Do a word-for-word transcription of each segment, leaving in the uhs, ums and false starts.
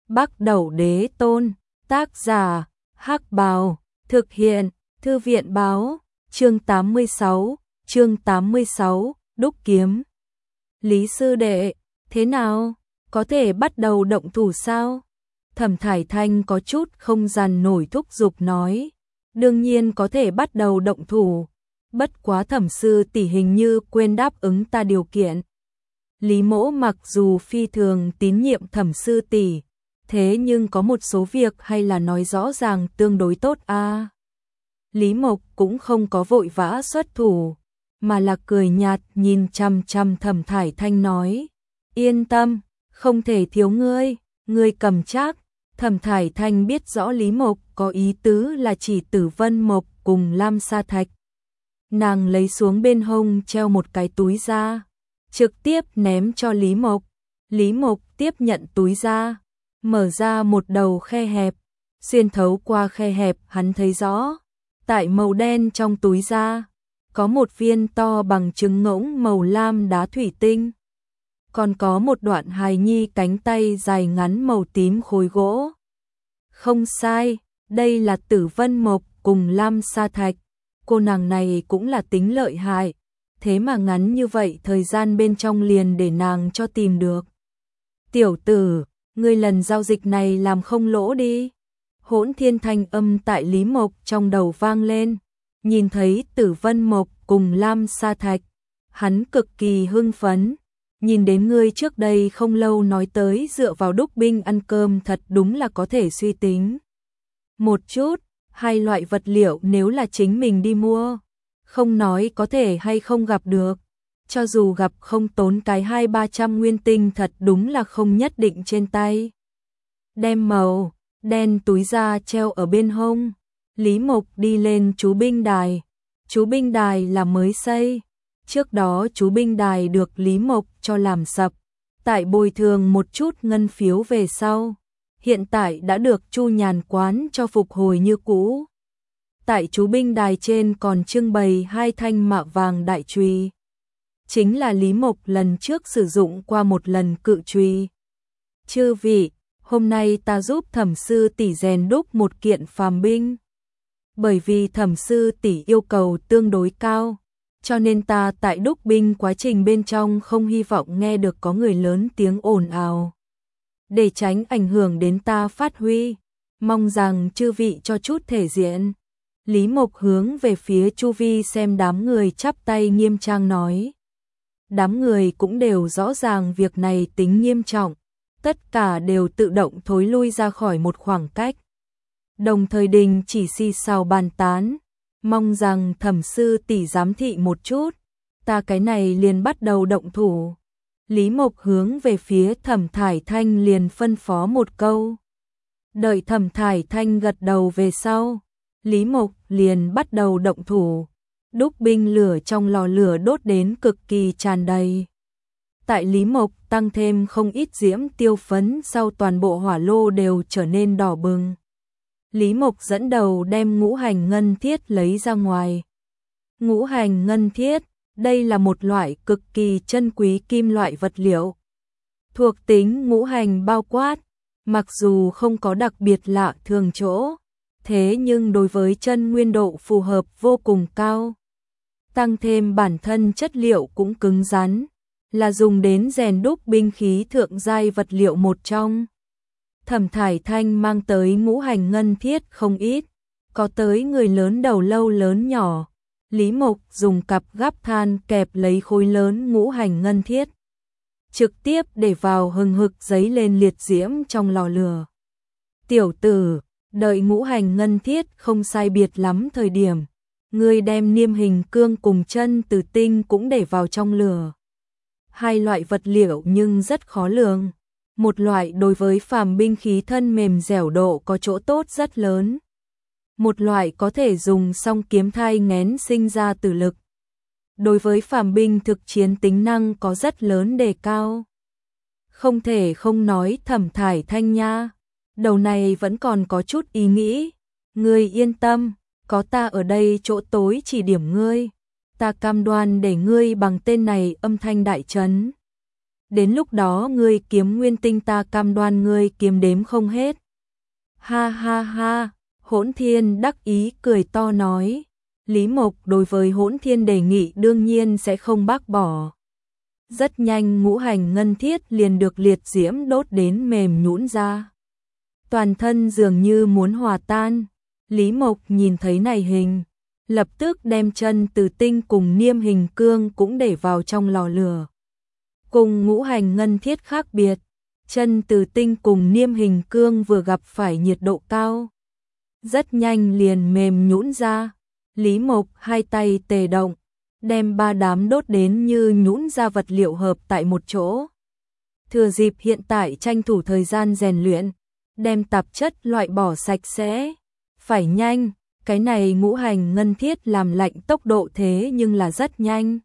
Bắc Đẩu Đế Tôn, tác giả, Hắc Bào, thực hiện, Thư viện báo, chương tám mươi sáu, chương tám mươi sáu, đúc kiếm. Lý sư đệ, thế nào, có thể bắt đầu động thủ sao? Thẩm Thải Thanh có chút không dằn nổi thúc giục nói, đương nhiên có thể bắt đầu động thủ, bất quá Thẩm sư tỷ hình như quên đáp ứng ta điều kiện. Lý Mỗ mặc dù phi thường tín nhiệm Thẩm sư tỷ, thế nhưng có một số việc hay là nói rõ ràng tương đối tốt a. À. Lý Mộc cũng không có vội vã xuất thủ, mà là cười nhạt nhìn chằm chằm Thẩm Thải Thanh nói, yên tâm, không thể thiếu ngươi, ngươi cầm chắc. Thẩm Thải Thanh biết rõ Lý Mộc có ý tứ là chỉ Tử Vân Mộc cùng Lam Sa Thạch. Nàng lấy xuống bên hông treo một cái túi ra, trực tiếp ném cho Lý Mộc. Lý Mộc tiếp nhận túi ra, mở ra một đầu khe hẹp, xuyên thấu qua khe hẹp hắn thấy rõ, tại màu đen trong túi ra, có một viên to bằng trứng ngỗng màu lam đá thủy tinh. Còn có một đoạn hài nhi cánh tay dài ngắn màu tím khối gỗ. Không sai, đây là Tử Vân Mộc cùng Lam Sa Thạch. Cô nàng này cũng là tính lợi hại, thế mà ngắn như vậy thời gian bên trong liền để nàng cho tìm được. Tiểu tử, ngươi lần giao dịch này làm không lỗ đi. Hỗn thiên thanh âm tại Lý Mộc trong đầu vang lên, nhìn thấy Tử Vân Mộc cùng Lam Sa Thạch, hắn cực kỳ hưng phấn. Nhìn đến ngươi trước đây không lâu nói tới dựa vào đúc binh ăn cơm thật đúng là có thể suy tính. Một chút, hai loại vật liệu nếu là chính mình đi mua, không nói có thể hay không gặp được. Cho dù gặp không tốn cái hai ba trăm nguyên tinh thật đúng là không nhất định trên tay. Đem màu đen túi da treo ở bên hông, Lý Mộc đi lên chú binh đài. Chú binh đài là mới xây. Trước đó chú binh đài được Lý Mộc cho làm sập, tại bồi thường một chút ngân phiếu về sau, hiện tại đã được Chu Nhàn quán cho phục hồi như cũ. Tại chú binh đài trên còn trưng bày hai thanh mạ vàng đại chùy, chính là Lý Mộc lần trước sử dụng qua một lần cự chùy. Chư vị, hôm nay ta giúp Thẩm sư tỷ rèn đúc một kiện phàm binh. Bởi vì Thẩm sư tỷ yêu cầu tương đối cao, cho nên ta tại đúc binh quá trình bên trong không hy vọng nghe được có người lớn tiếng ồn ào. Để tránh ảnh hưởng đến ta phát huy, mong rằng chư vị cho chút thể diện. Lý Mộc hướng về phía chu vi xem đám người chắp tay nghiêm trang nói. Đám người cũng đều rõ ràng việc này tính nghiêm trọng, tất cả đều tự động thối lui ra khỏi một khoảng cách. Đồng thời đình chỉ xì xào bàn tán, mong rằng Thẩm sư tỷ giám thị một chút, ta cái này liền bắt đầu động thủ. Lý Mộc hướng về phía Thẩm Thải Thanh liền phân phó một câu. Đợi Thẩm Thải Thanh gật đầu về sau, Lý Mộc liền bắt đầu động thủ. Đúc binh lửa trong lò lửa đốt đến cực kỳ tràn đầy. Tại Lý Mộc tăng thêm không ít diễm tiêu phấn sau toàn bộ hỏa lô đều trở nên đỏ bừng. Lý Mộc dẫn đầu đem ngũ hành ngân thiết lấy ra ngoài. Ngũ hành ngân thiết, đây là một loại cực kỳ chân quý kim loại vật liệu. Thuộc tính ngũ hành bao quát, mặc dù không có đặc biệt lạ thường chỗ, thế nhưng đối với chân nguyên độ phù hợp vô cùng cao. Tăng thêm bản thân chất liệu cũng cứng rắn, là dùng đến rèn đúc binh khí thượng giai vật liệu một trong. Thẩm Thải Thanh mang tới ngũ hành ngân thiết không ít, có tới người lớn đầu lâu lớn nhỏ. Lý Mộc dùng cặp gắp than kẹp lấy khối lớn ngũ hành ngân thiết, trực tiếp để vào hừng hực giấy lên liệt diễm trong lò lửa. Tiểu tử, đợi ngũ hành ngân thiết không sai biệt lắm thời điểm, ngươi đem niêm hình cương cùng chân từ tinh cũng để vào trong lửa. Hai loại vật liệu nhưng rất khó lường. Một loại đối với phàm binh khí thân mềm dẻo độ có chỗ tốt rất lớn. Một loại có thể dùng song kiếm thai nghén sinh ra tử lực. Đối với phàm binh thực chiến tính năng có rất lớn đề cao. Không thể không nói Thẩm Thải Thanh nha, đầu này vẫn còn có chút ý nghĩ. Ngươi yên tâm, có ta ở đây chỗ tối chỉ điểm ngươi. Ta cam đoan để ngươi bằng tên này âm thanh đại trấn. Đến lúc đó ngươi kiếm nguyên tinh ta cam đoan ngươi kiếm đếm không hết. Ha ha ha, Hỗn Thiên đắc ý cười to nói. Lý Mộc đối với Hỗn Thiên đề nghị đương nhiên sẽ không bác bỏ. Rất nhanh ngũ hành ngân thiết liền được liệt diễm đốt đến mềm nhũn ra. Toàn thân dường như muốn hòa tan. Lý Mộc nhìn thấy này hình, lập tức đem chân từ tinh cùng niêm hình cương cũng để vào trong lò lửa. Cùng ngũ hành ngân thiết khác biệt, chân từ tinh cùng niêm hình cương vừa gặp phải nhiệt độ cao. Rất nhanh liền mềm nhũn ra. Lý Mộc hai tay tề động, đem ba đám đốt đến như nhũn ra vật liệu hợp tại một chỗ. Thừa dịp hiện tại tranh thủ thời gian rèn luyện, đem tạp chất loại bỏ sạch sẽ. Phải nhanh, cái này ngũ hành ngân thiết làm lạnh tốc độ thế nhưng là rất nhanh.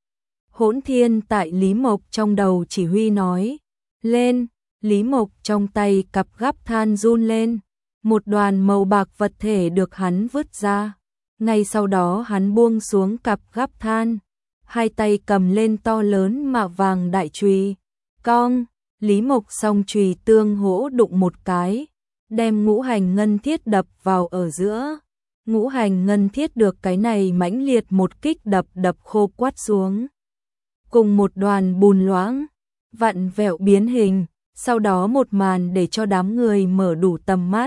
Hỗn Thiên tại Lý Mộc trong đầu chỉ huy nói, lên, Lý Mộc trong tay cặp gắp than run lên, một đoàn màu bạc vật thể được hắn vứt ra. Ngay sau đó hắn buông xuống cặp gắp than, hai tay cầm lên to lớn mạ vàng đại chùy, cong, Lý Mộc song chùy tương hỗ đụng một cái, đem ngũ hành ngân thiết đập vào ở giữa. Ngũ hành ngân thiết được cái này mãnh liệt một kích đập đập khô quắt xuống. Cùng một đoàn bùn loãng, vặn vẹo biến hình, sau đó một màn để cho đám người mở đủ tầm mắt.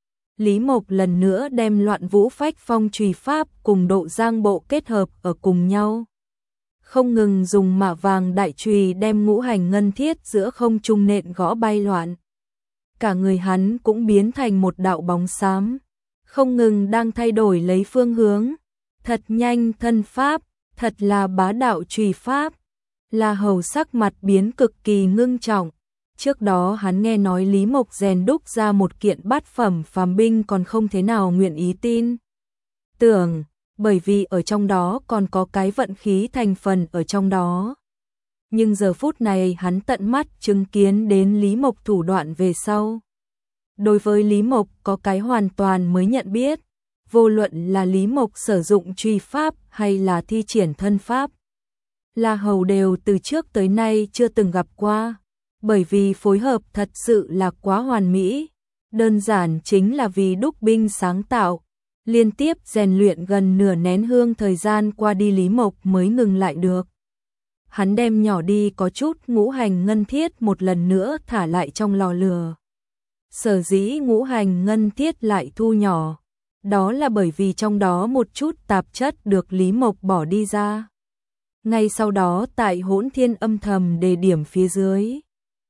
Lý Mộc lần nữa đem Loạn Vũ Phách Phong chùy pháp cùng Độ Giang bộ kết hợp ở cùng nhau. Không ngừng dùng mạ vàng đại chùy đem ngũ hành ngân thiết giữa không trung nện gõ bay loạn. Cả người hắn cũng biến thành một đạo bóng xám, không ngừng đang thay đổi lấy phương hướng. Thật nhanh thân pháp, thật là bá đạo chùy pháp. La Hầu sắc mặt biến cực kỳ ngưng trọng. Trước đó hắn nghe nói Lý Mộc rèn đúc ra một kiện bát phẩm phàm binh còn không thế nào nguyện ý tin tưởng, bởi vì ở trong đó còn có cái vận khí thành phần ở trong đó. Nhưng giờ phút này hắn tận mắt chứng kiến đến Lý Mộc thủ đoạn về sau. Đối với Lý Mộc có cái hoàn toàn mới nhận biết, vô luận là Lý Mộc sử dụng truy pháp hay là thi triển thân pháp. La Hầu đều từ trước tới nay chưa từng gặp qua, bởi vì phối hợp thật sự là quá hoàn mỹ, đơn giản chính là vì đúc binh sáng tạo. Liên tiếp rèn luyện gần nửa nén hương thời gian qua đi Lý Mộc mới ngừng lại được. Hắn đem nhỏ đi có chút ngũ hành ngân thiết một lần nữa thả lại trong lò lửa. Sở dĩ ngũ hành ngân thiết lại thu nhỏ, đó là bởi vì trong đó một chút tạp chất được Lý Mộc bỏ đi ra. Ngay sau đó tại Hỗn Thiên âm thầm đề điểm phía dưới,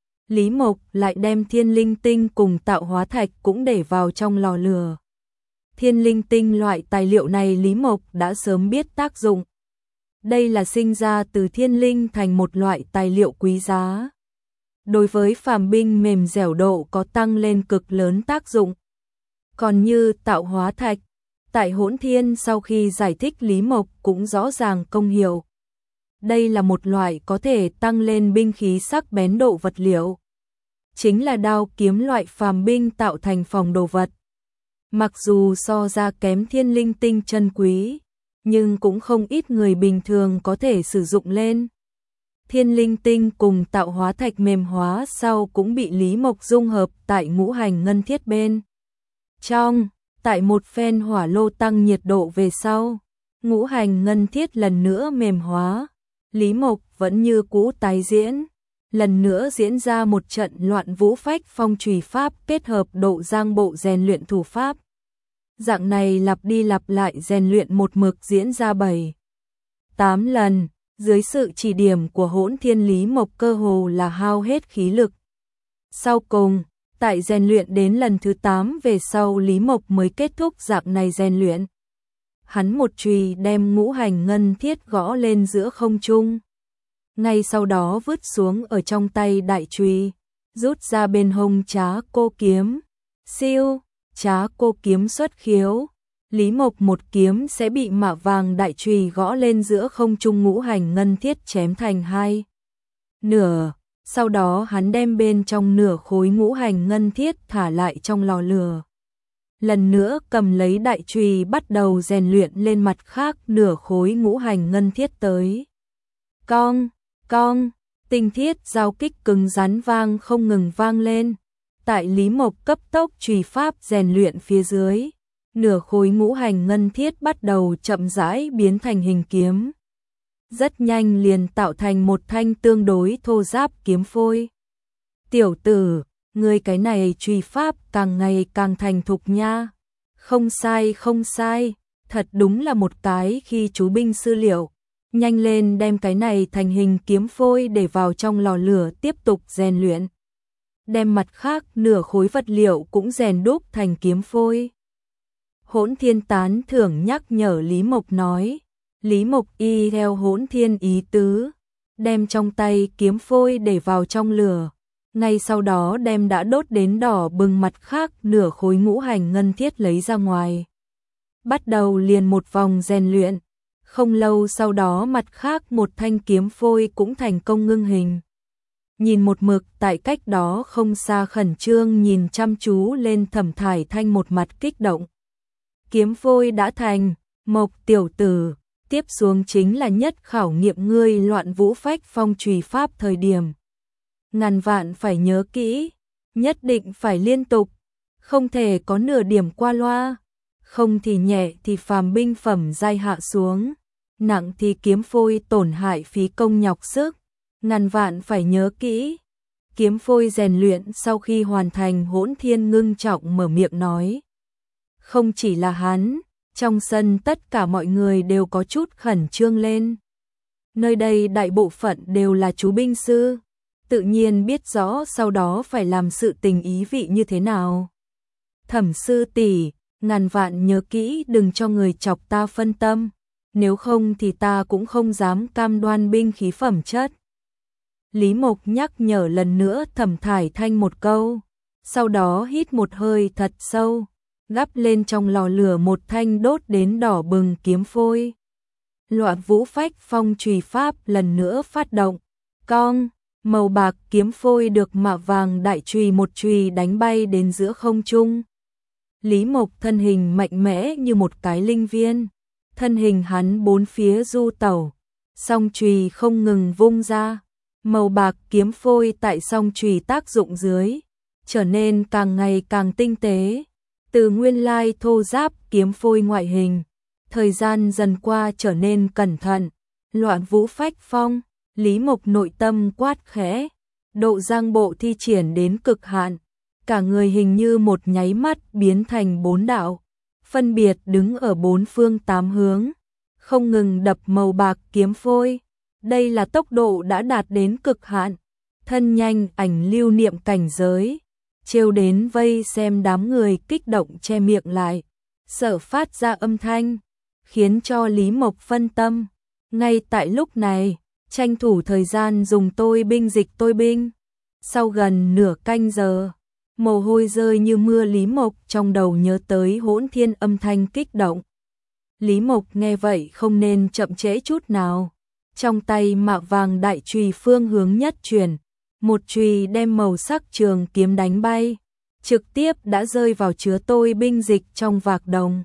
Lý Mộc lại đem thiên linh tinh cùng tạo hóa thạch cũng để vào trong lò lửa. Thiên linh tinh loại tài liệu này Lý Mộc đã sớm biết tác dụng. Đây là sinh ra từ thiên linh thành một loại tài liệu quý giá. Đối với phàm binh mềm dẻo độ có tăng lên cực lớn tác dụng. Còn như tạo hóa thạch, tại Hỗn Thiên sau khi giải thích Lý Mộc cũng rõ ràng công hiệu. Đây là một loại có thể tăng lên binh khí sắc bén độ vật liệu. Chính là đao kiếm loại phàm binh tạo thành phòng đồ vật. Mặc dù so ra kém thiên linh tinh chân quý, nhưng cũng không ít người bình thường có thể sử dụng lên. Thiên linh tinh cùng tạo hóa thạch mềm hóa sau cũng bị Lý Mộc dung hợp tại ngũ hành ngân thiết bên trong. Tại một phen hỏa lô tăng nhiệt độ về sau, ngũ hành ngân thiết lần nữa mềm hóa. Lý Mộc vẫn như cũ tái diễn, lần nữa diễn ra một trận Loạn Vũ Phách Phong chùy pháp kết hợp Độ Giang bộ rèn luyện thủ pháp. Dạng này lặp đi lặp lại rèn luyện một mực diễn ra bảy, tám lần, dưới sự chỉ điểm của Hỗn Thiên Lý Mộc cơ hồ là hao hết khí lực. Sau cùng, tại rèn luyện đến lần thứ tám về sau Lý Mộc mới kết thúc dạng này rèn luyện. Hắn một chùy đem ngũ hành ngân thiết gõ lên giữa không trung. Ngay sau đó vứt xuống ở trong tay đại chùy, rút ra bên hông Trá Cô kiếm. Siêu, Trá Cô kiếm xuất khiếu. Lý Mộc một kiếm sẽ bị mạ vàng đại chùy gõ lên giữa không trung ngũ hành ngân thiết chém thành hai nửa. Sau đó hắn đem bên trong nửa khối ngũ hành ngân thiết thả lại trong lò lửa. Lần nữa cầm lấy đại chùy bắt đầu rèn luyện lên mặt khác nửa khối ngũ hành ngân thiết tới. Cong, cong, Tinh thiết giao kích cứng rắn vang không ngừng vang lên. Tại Lý Mộc cấp tốc chùy pháp rèn luyện phía dưới, nửa khối ngũ hành ngân thiết bắt đầu chậm rãi biến thành hình kiếm. Rất nhanh liền tạo thành một thanh tương đối thô ráp kiếm phôi. Tiểu tử, ngươi cái này chùy pháp càng ngày càng thành thục nha. Không sai không sai, thật đúng là một cái khi chú binh sư liệu. Nhanh lên đem cái này thành hình kiếm phôi để vào trong lò lửa tiếp tục rèn luyện. Đem mặt khác nửa khối vật liệu cũng rèn đúc thành kiếm phôi. Hỗn Thiên tán thưởng nhắc nhở Lý Mộc nói. Lý Mộc y theo Hỗn Thiên ý tứ, đem trong tay kiếm phôi để vào trong lửa. Ngay sau đó đem đã đốt đến đỏ bừng mặt khác nửa khối ngũ hành ngân thiết lấy ra ngoài. Bắt đầu liền một vòng rèn luyện. Không lâu sau đó mặt khác một thanh kiếm phôi cũng thành công ngưng hình. Nhìn một mực tại cách đó không xa khẩn trương nhìn chăm chú lên Thẩm Thải Thanh một mặt kích động. Kiếm phôi đã thành, Mộc tiểu tử, tiếp xuống chính là nhất khảo nghiệm ngươi Loạn Vũ Phách Phong chùy pháp thời điểm. Ngàn vạn phải nhớ kỹ, nhất định phải liên tục, không thể có nửa điểm qua loa, không thì nhẹ thì phàm binh phẩm giai hạ xuống, nặng thì kiếm phôi tổn hại phí công nhọc sức. Ngàn vạn phải nhớ kỹ. Kiếm phôi rèn luyện sau khi hoàn thành, Hỗn Thiên ngưng trọng mở miệng nói. Không chỉ là hắn, trong sân tất cả mọi người đều có chút khẩn trương lên. Nơi đây đại bộ phận đều là chú binh sư, tự nhiên biết rõ sau đó phải làm sự tình ý vị như thế nào. Thẩm sư tỷ, ngàn vạn nhớ kỹ đừng cho người chọc ta phân tâm, nếu không thì ta cũng không dám cam đoan binh khí phẩm chất. Lý Mộc nhắc nhở lần nữa Thẩm Thải Thanh một câu, sau đó hít một hơi thật sâu, gắp lên trong lò lửa một thanh đốt đến đỏ bừng kiếm phôi. Loạn Vũ Phách Phong chùy pháp lần nữa phát động, cong, màu bạc kiếm phôi được mạ vàng đại chùy một chùy đánh bay đến giữa không trung. Lý Mộc thân hình mạnh mẽ như một cái linh viên, thân hình hắn bốn phía du tẩu, song chùy không ngừng vung ra. Màu bạc kiếm phôi tại song chùy tác dụng dưới, trở nên càng ngày càng tinh tế. Từ nguyên lai thô ráp kiếm phôi ngoại hình, thời gian dần qua trở nên cẩn thận. Loạn Vũ Phách Phong, Lý Mộc nội tâm quát khẽ, độ giang bộ thi triển đến cực hạn, cả người hình như một nháy mắt biến thành bốn đạo, phân biệt đứng ở bốn phương tám hướng, không ngừng đập màu bạc kiếm phôi. Đây là tốc độ đã đạt đến cực hạn, thân nhanh ảnh lưu niệm cảnh giới, trêu đến vây xem đám người kích động che miệng lại, sợ phát ra âm thanh, khiến cho Lý Mộc phân tâm. Ngay tại lúc này, tranh thủ thời gian dùng tôi binh dịch tôi binh. Sau gần nửa canh giờ, mồ hôi rơi như mưa, Lý Mộc trong đầu nhớ tới Hỗn Thiên âm thanh kích động. Lý Mộc nghe vậy không nên chậm trễ chút nào. Trong tay mạ vàng đại chùy phương hướng nhất chuyển, một chùy đem màu sắc trường kiếm đánh bay, trực tiếp đã rơi vào chứa tôi binh dịch trong vạc đồng.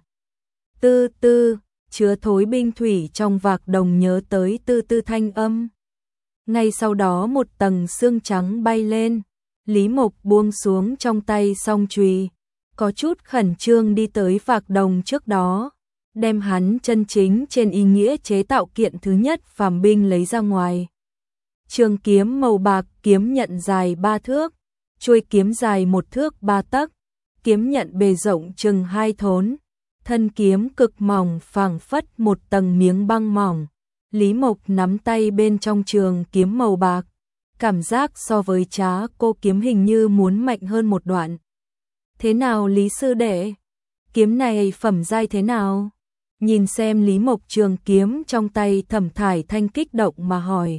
Tư tư, chứa thối binh thủy trong vạc đồng nhớ tới tư tư thanh âm. Ngay sau đó một tầng xương trắng bay lên, Lý Mộc buông xuống trong tay song chùy, có chút khẩn trương đi tới vạc đồng trước đó, đem hắn chân chính trên ý nghĩa chế tạo kiện thứ nhất phàm binh lấy ra ngoài. Trường kiếm màu bạc, kiếm nhận dài ba thước, chuôi kiếm dài một thước ba tấc, kiếm nhận bề rộng chừng hai thốn, thân kiếm cực mỏng phảng phất một tầng miếng băng mỏng. Lý Mộc nắm tay bên trong trường kiếm màu bạc, cảm giác so với Trá Cô kiếm hình như muốn mạnh hơn một đoạn. Thế nào Lý sư đệ? Kiếm này phẩm giai thế nào? Nhìn xem Lý Mộc trường kiếm trong tay, Thẩm Thải Thanh kích động mà hỏi.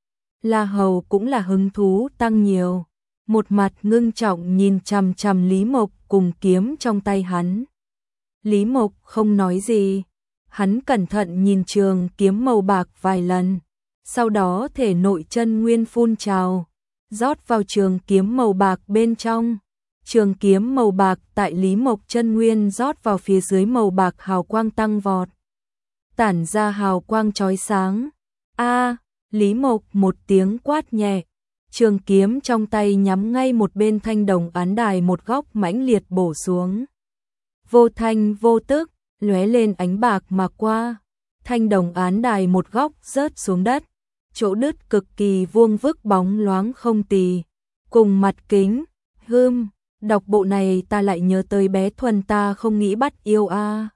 La Hầu cũng là hứng thú tăng nhiều, một mặt ngưng trọng nhìn chằm chằm Lý Mộc cùng kiếm trong tay hắn. Lý Mộc không nói gì, hắn cẩn thận nhìn trường kiếm màu bạc vài lần, sau đó thể nội chân nguyên phun trào, rót vào trường kiếm màu bạc bên trong. Trường kiếm màu bạc tại Lý Mộc chân nguyên rót vào phía dưới màu bạc hào quang tăng vọt, tản ra hào quang chói sáng. A, Lý Mộc một tiếng quát nhẹ, trường kiếm trong tay nhắm ngay một bên thanh đồng án đài một góc mãnh liệt bổ xuống. Vô thanh vô tức, lóe lên ánh bạc mà qua, thanh đồng án đài một góc rớt xuống đất, chỗ đứt cực kỳ vuông vức bóng loáng không tì, cùng mặt kính, hươm, đọc bộ này ta lại nhớ tới bé Thuần ta không nghĩ bắt yêu a.